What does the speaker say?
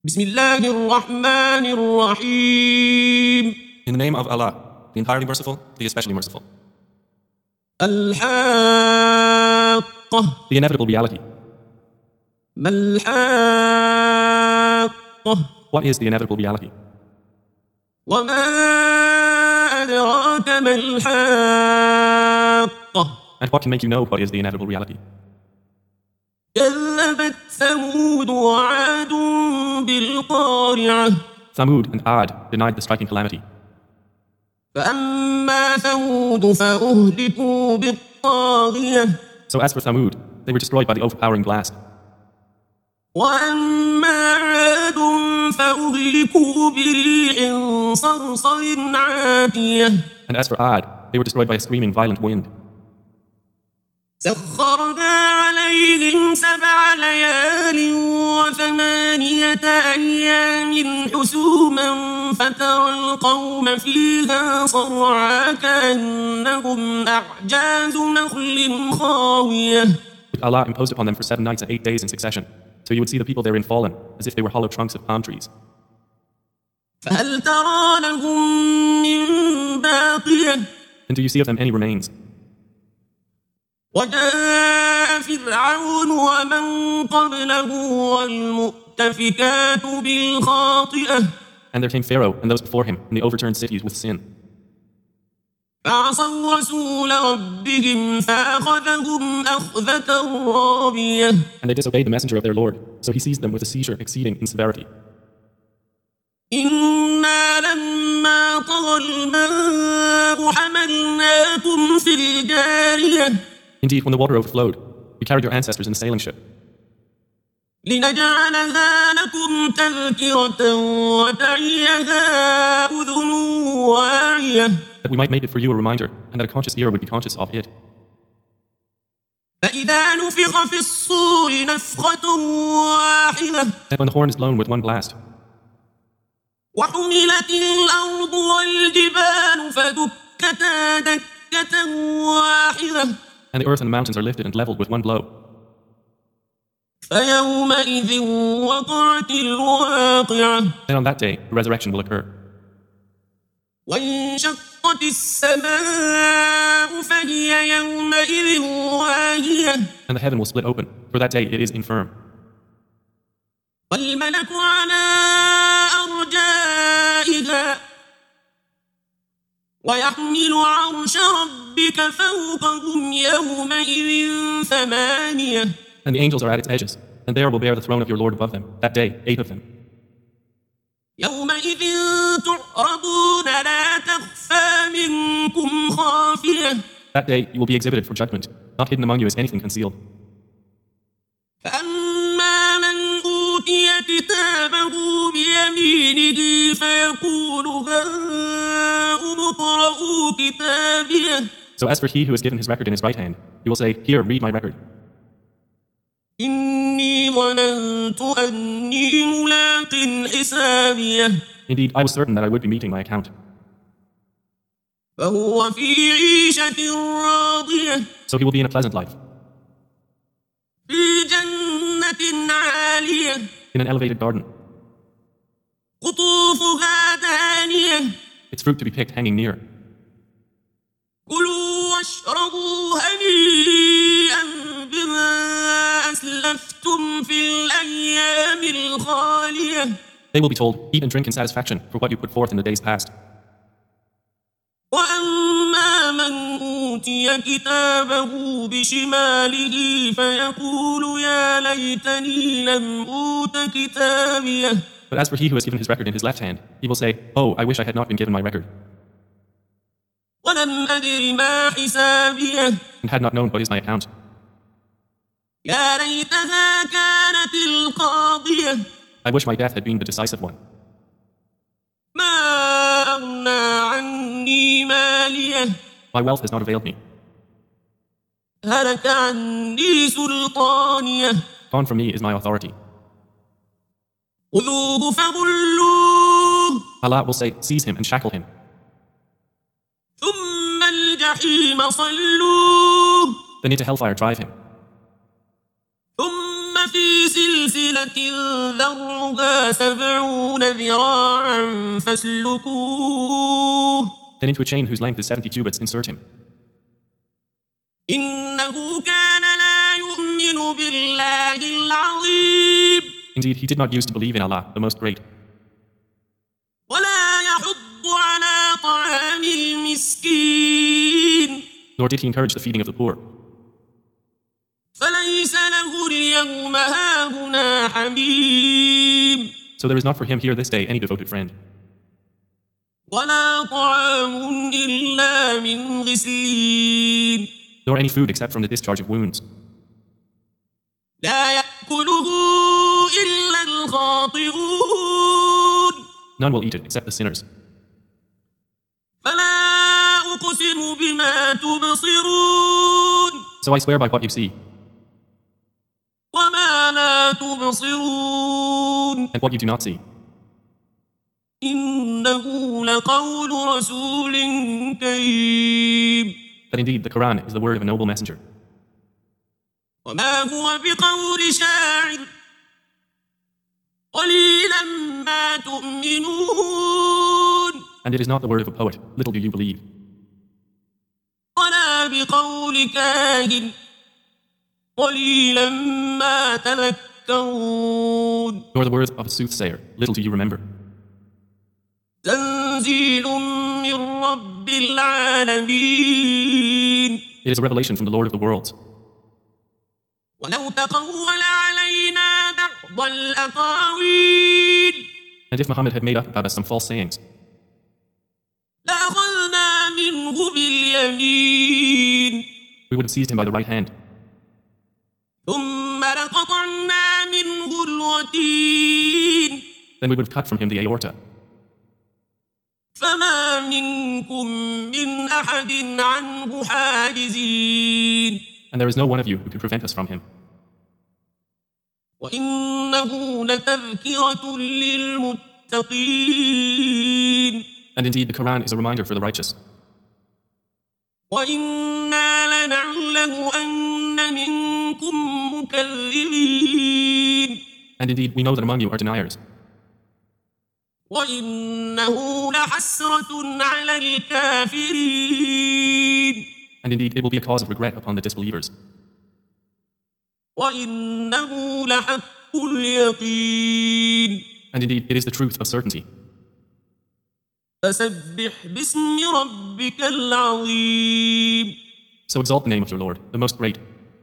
بسم الله الرحمن الرحيم. In the name of Allah, the entirely merciful, the especially merciful. الحاقة. The inevitable reality. ما الحاقة؟ What is the inevitable reality? وما أدراك ما الحاقة؟ And what can make you know what is the inevitable reality? كذبت ثمود وعاد بالقارعة. Thamud and Ad denied the striking calamity. فأما ثمود فأهلكوا بالطاغية. So as for Thamud, they were destroyed by the overpowering blast. وأما عاد فأهلكوا بريح صرصر عاتية. And as for Ad, they were destroyed by a screaming violent wind. سخرنا عليهم 7 ليال و8 أيام حسوما فترى القوم فيها صرعى كأنهم أعجاز نخل خاوية. Which Allah imposed upon them for 7 nights and 8 days in succession. So you would see the people therein fallen, as if they were hollow trunks of palm trees. فهل ترى لهم من باقية. And do you see of them any remains? وجاء فرعون ومن قبله والمؤتفكات بالخاطئة. And there came Pharaoh and those before him in the overturned cities with sin. فعصوا رسول ربهم فأخذهم أخذة رابية. And they disobeyed the messenger of their Lord, so he seized them with a seizure exceeding in severity. إنا لما طغى الماء حملناكم في الجارية. Indeed, when the water overflowed, we carried your ancestors in the sailing ship. لنجعلها لكم تذكرة وتعيها أذن واعية. That we might make it for you a reminder, and that a conscious ear would be conscious of it. فإذا نفخ في الصور نفخة واحدة. And when the horn is blown with one blast, وحملت الأرض والجبال فدكتا دكة واحدة. and the earth and the mountains are lifted and leveled with one blow. فيومئذ وقعت الواقعة. Then on that day, the resurrection will occur. وانشقت السماء فهي يومئذ واهية. And the heaven will split open. For that day it is infirm. والملك على أرجائها ويحمل عرش ربك فوقهم يومئذ 8. And the angels are at its edges, and there will bear the throne of your Lord above them. That day, 8 of them. يومئذ تعرضون لا تخفى منكم خافية. That day you will be exhibited for judgment. Not hidden among you is anything concealed. فأما من أوتي كتابه بيمينه فيقول هاؤم اقرءوا كتابيه. So as for he who is given his record in his right hand, he will say, Here, read my record. إني ظننت أني ملاق حسابيه. Indeed, I was certain that I would be meeting my account. فهو في عيشة راضية. So he will be in a pleasant life, في جنة عالية. in an elevated garden, قطوفها دانية. its fruit to be picked hanging near. كلوا واشربوا هنيئا بما أسلفتم في الأيام الخالية. They will be told, Eat and drink in satisfaction for what you put forth in the days past. وأما من أوتي كتابه بشماله فيقول يا ليتني لم أوت كتابيه. But as for he who has given his record in his left hand, he will say, Oh, I wish I had not been given my record, ولم أدر ما حسابيه. and had not known what is my account. يا ليتها كانت القاضية. I wish my death had been the decisive one. ما أغنى عني ماليه. My wealth has not availed me. هلك عني سلطانيه. Gone from me is my authority. خذوه فغلوه. Allah will say, Seize him and shackle him. ثم الجحيم صلوه. Then into hellfire drive him. ثم في سلسلة سلسلة ذرعها 70 ذراعا فاسلكوه Then into a chain whose length is 70 cubits insert him. إنه كان لا يؤمن بالله العظيم Indeed, he did not use to believe in Allah, the Most Great. ولا يحض على طعام المسكين Nor did he encourage the feeding of the poor. فليس له اليوم هاهنا حميم So there is not for him here this day any devoted friend. ولا طعام إلا من غسلين Nor any food except from the discharge of wounds. لا يأكله إلا الخاطئون None will eat it except the sinners. فلا أقسم بما تبصرون So I swear by what you see, وما لا تبصرون and what you do not see. إنه لقول رسول كريم That indeed the Quran is the word of a noble messenger. وما هو بقول شاعر قليلا ما تؤمنون And it is not the word of a poet, little do you believe. ولا بقول كاهن قليلا ما تذكرون Nor the words of a soothsayer, little do you remember. تنزيل من رب العالمين It is a revelation from the Lord of the worlds. ولو تقول علينا بعض الأقاويل And if Muhammad had made up about us some false sayings, لأخذنا منه باليمين we would have seized him by the right hand. ثم لقطعنا منه الوتين Then we would have cut from him the aorta. فما منكم من أحد عنه حاجزين And there is no one of you who could prevent us from him. وإنه لتذكرة للمتقين And indeed the Quran is a reminder for the righteous. وإنا لنعلم أن منكم مكذبين And indeed we know that among you are deniers. وإنه لحسرة على الكافرين And indeed it will be a cause of regret upon the disbelievers. وإنه لحق اليقين And indeed it is the truth of certainty. فسبح باسم ربك العظيم So exalt the name of your Lord, the Most Great.